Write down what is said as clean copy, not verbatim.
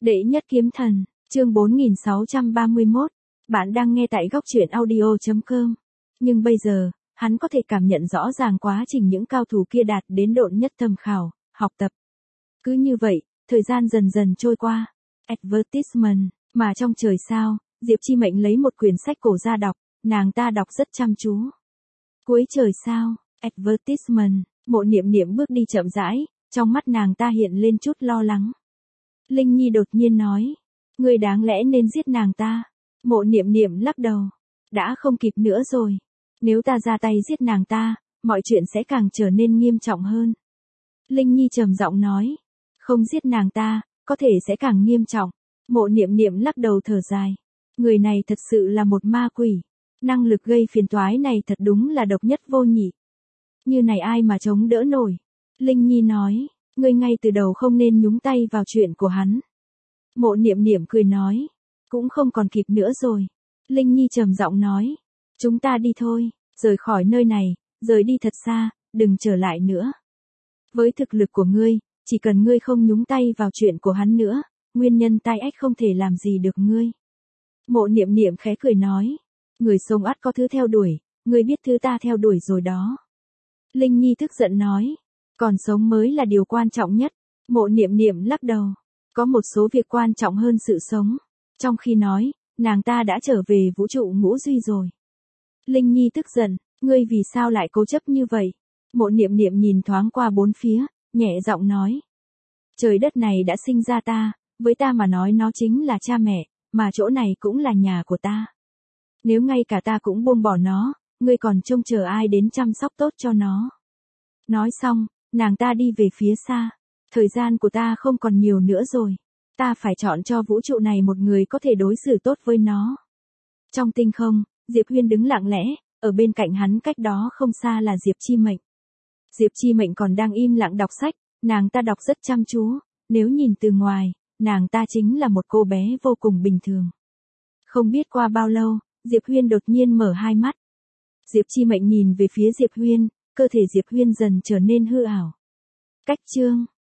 Đệ nhất kiếm thần, chương 4631. Bạn đang nghe tại góc truyện audio.com. Nhưng bây giờ, hắn có thể cảm nhận rõ ràng quá trình những cao thủ kia đạt đến độn nhất thâm khảo, học tập. Cứ như vậy, thời gian dần dần trôi qua. Advertisement, mà trong trời sao, Diệp Chi Mệnh lấy một quyển sách cổ ra đọc, nàng ta đọc rất chăm chú. Cuối trời sao, advertisement, Mộ Niệm Niệm bước đi chậm rãi, trong mắt nàng ta hiện lên chút lo lắng. Linh Nhi đột nhiên nói, ngươi đáng lẽ nên giết nàng ta. Mộ Niệm Niệm lắc đầu, đã không kịp nữa rồi. Nếu ta ra tay giết nàng ta, mọi chuyện sẽ càng trở nên nghiêm trọng hơn. Linh Nhi trầm giọng nói, không giết nàng ta, có thể sẽ càng nghiêm trọng. Mộ Niệm Niệm lắc đầu thở dài, người này thật sự là một ma quỷ. Năng lực gây phiền toái này thật đúng là độc nhất vô nhị. Như này ai mà chống đỡ nổi. Linh Nhi nói, ngươi ngay từ đầu không nên nhúng tay vào chuyện của hắn. Mộ Niệm Niệm cười nói, cũng không còn kịp nữa rồi. Linh Nhi trầm giọng nói, chúng ta đi thôi, rời khỏi nơi này, rời đi thật xa, đừng trở lại nữa. Với thực lực của ngươi, chỉ cần ngươi không nhúng tay vào chuyện của hắn nữa, nguyên nhân tai ách không thể làm gì được ngươi. Mộ Niệm Niệm khẽ cười nói, người sống ắt có thứ theo đuổi, ngươi biết thứ ta theo đuổi rồi đó. Linh Nhi tức giận nói, còn sống mới là điều quan trọng nhất. Mộ Niệm Niệm lắc đầu, có một số việc quan trọng hơn sự sống. Trong khi nói, nàng ta đã trở về vũ trụ ngũ duy rồi. Linh Nhi tức giận, ngươi vì sao lại cố chấp như vậy? Mộ Niệm Niệm nhìn thoáng qua bốn phía, nhẹ giọng nói, trời đất này đã sinh ra ta, với ta mà nói nó chính là cha mẹ, mà chỗ này cũng là nhà của ta. Nếu ngay cả ta cũng buông bỏ nó, ngươi còn trông chờ ai đến chăm sóc tốt cho nó? Nói xong, nàng ta đi về phía xa. Thời gian của ta không còn nhiều nữa rồi. Ta phải chọn cho vũ trụ này một người có thể đối xử tốt với nó. Trong tinh không, Diệp Huyên đứng lặng lẽ, ở bên cạnh hắn cách đó không xa là Diệp Chi Mệnh. Diệp Chi Mệnh còn đang im lặng đọc sách, nàng ta đọc rất chăm chú, nếu nhìn từ ngoài, nàng ta chính là một cô bé vô cùng bình thường. Không biết qua bao lâu, Diệp Huyên đột nhiên mở hai mắt. Diệp Chi Mệnh nhìn về phía Diệp Huyên, cơ thể Diệp Huyên dần trở nên hư ảo. Cách chương